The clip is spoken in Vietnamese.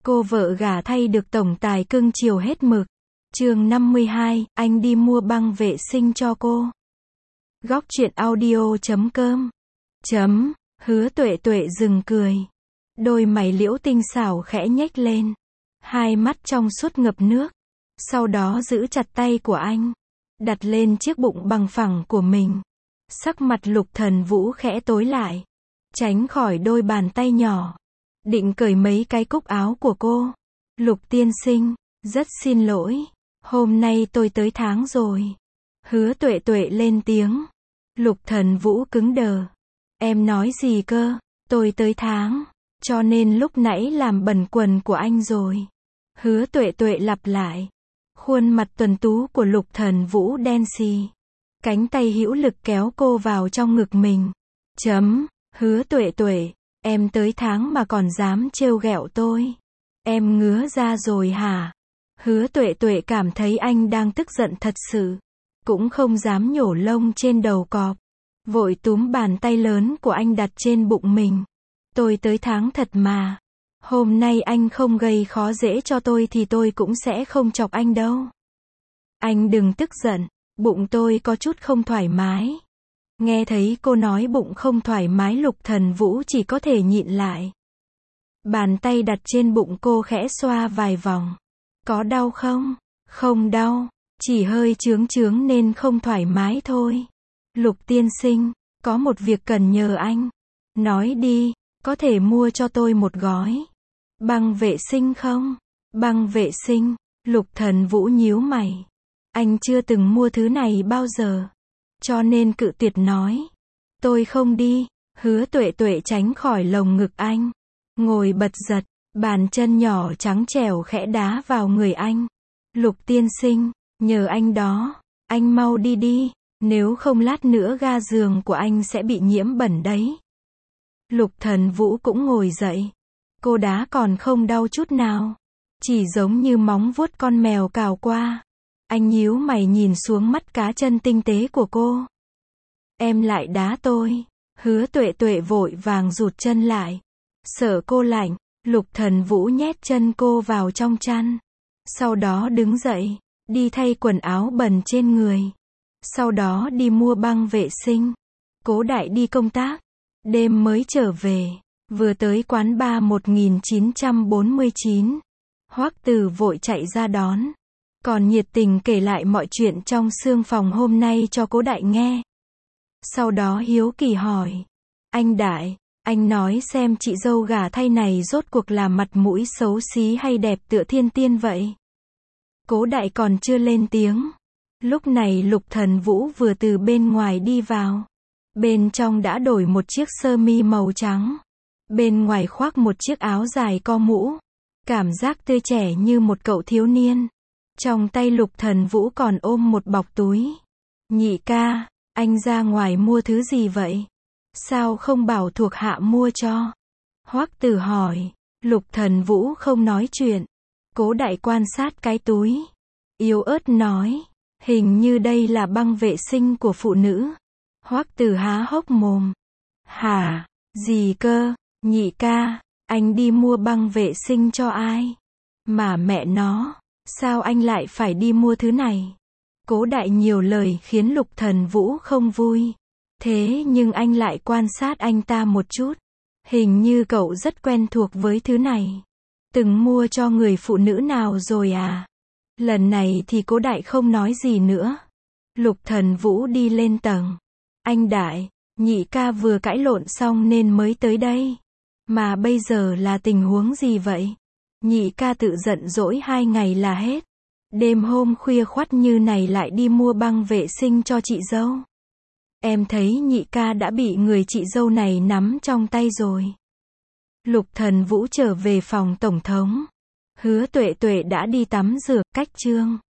Cô vợ gả thay được tổng tài cưng chiều hết mực. Chương 52, anh đi mua băng vệ sinh cho cô. Góc truyện audio.com. Hứa Tuệ Tuệ dừng cười. Đôi mày liễu tinh xảo khẽ nhếch lên. Hai mắt trong suốt ngập nước. Sau đó giữ chặt tay của anh. Đặt lên chiếc bụng bằng phẳng của mình. Sắc mặt Lục Thần Vũ khẽ tối lại. Tránh khỏi đôi bàn tay nhỏ. Định cởi mấy cái cúc áo của cô. Lục tiên sinh, rất xin lỗi. Hôm nay tôi tới tháng rồi. Hứa Tuệ Tuệ lên tiếng. Lục Thần Vũ cứng đờ. Em nói gì cơ? Tôi tới tháng. Cho nên lúc nãy làm bẩn quần của anh rồi. Hứa Tuệ Tuệ lặp lại. Khuôn mặt tuấn tú của Lục Thần Vũ đen xì. Cánh tay hữu lực kéo cô vào trong ngực mình. Hứa Tuệ Tuệ, em tới tháng mà còn dám trêu ghẹo tôi. Em ngứa ra rồi hả? Hứa Tuệ Tuệ cảm thấy anh đang tức giận thật sự. Cũng không dám nhổ lông trên đầu cọp. Vội túm bàn tay lớn của anh đặt trên bụng mình. Tôi tới tháng thật mà. Hôm nay anh không gây khó dễ cho tôi thì tôi cũng sẽ không chọc anh đâu. Anh đừng tức giận, bụng tôi có chút không thoải mái. Nghe thấy cô nói bụng không thoải mái, Lục Thần Vũ chỉ có thể nhịn lại. Bàn tay đặt trên bụng cô khẽ xoa vài vòng. Có đau không? Không đau, chỉ hơi chướng chướng nên không thoải mái thôi. Lục tiên sinh, có một việc cần nhờ anh. Nói đi, có thể mua cho tôi một gói băng vệ sinh không? Băng vệ sinh? Lục Thần Vũ nhíu mày. Anh chưa từng mua thứ này bao giờ. Cho nên cự tuyệt nói. Tôi không đi. Hứa Tuệ Tuệ tránh khỏi lồng ngực anh. Ngồi bật giật. Bàn chân nhỏ trắng trẻo khẽ đá vào người anh. Lục tiên sinh, nhờ anh đó. Anh mau đi đi. Nếu không lát nữa ga giường của anh sẽ bị nhiễm bẩn đấy. Lục Thần Vũ cũng ngồi dậy. Cô đá còn không đau chút nào. Chỉ giống như móng vuốt con mèo cào qua. Anh nhíu mày nhìn xuống mắt cá chân tinh tế của cô. Em lại đá tôi. Hứa Tuệ Tuệ vội vàng rụt chân lại. Sợ cô lạnh, Lục Thần Vũ nhét chân cô vào trong chăn. Sau đó đứng dậy, đi thay quần áo bẩn trên người. Sau đó đi mua băng vệ sinh. Cố Đại đi công tác. Đêm mới trở về. Vừa tới quán bar 1949. Hoắc Từ vội chạy ra đón. Còn nhiệt tình kể lại mọi chuyện trong xương phòng hôm nay cho Cố Đại nghe. Sau đó hiếu kỳ hỏi. Anh Đại, anh nói xem chị dâu gả thay này rốt cuộc là mặt mũi xấu xí hay đẹp tựa thiên tiên vậy? Cố Đại còn chưa lên tiếng. Lúc này Lục Thần Vũ vừa từ bên ngoài đi vào. Bên trong đã đổi một chiếc sơ mi màu trắng. Bên ngoài khoác một chiếc áo dài co mũ. Cảm giác tươi trẻ như một cậu thiếu niên. Trong tay Lục Thần Vũ còn ôm một bọc túi. Nhị ca, anh ra ngoài mua thứ gì vậy? Sao không bảo thuộc hạ mua cho? Hoắc Từ hỏi. Lục Thần Vũ không nói chuyện. Cố Đại quan sát cái túi. Yếu ớt nói. Hình như đây là băng vệ sinh của phụ nữ. Hoắc Từ há hốc mồm. Hả? Gì cơ? Nhị ca, anh đi mua băng vệ sinh cho ai? Mà mẹ nó, sao anh lại phải đi mua thứ này? Cố Đại nhiều lời khiến Lục Thần Vũ không vui. Thế nhưng anh lại quan sát anh ta một chút. Hình như cậu rất quen thuộc với thứ này. Từng mua cho người phụ nữ nào rồi à? Lần này thì Cố Đại không nói gì nữa. Lục Thần Vũ đi lên tầng. Anh Đại, nhị ca vừa cãi lộn xong nên mới tới đây. Mà bây giờ là tình huống gì vậy? Nhị ca tự giận dỗi 2 ngày là hết. Đêm hôm khuya khoắt như này lại đi mua băng vệ sinh cho chị dâu. Em thấy nhị ca đã bị người chị dâu này nắm trong tay rồi. Lục Thần Vũ trở về phòng tổng thống. Hứa Tuệ Tuệ đã đi tắm rửa, cách chương.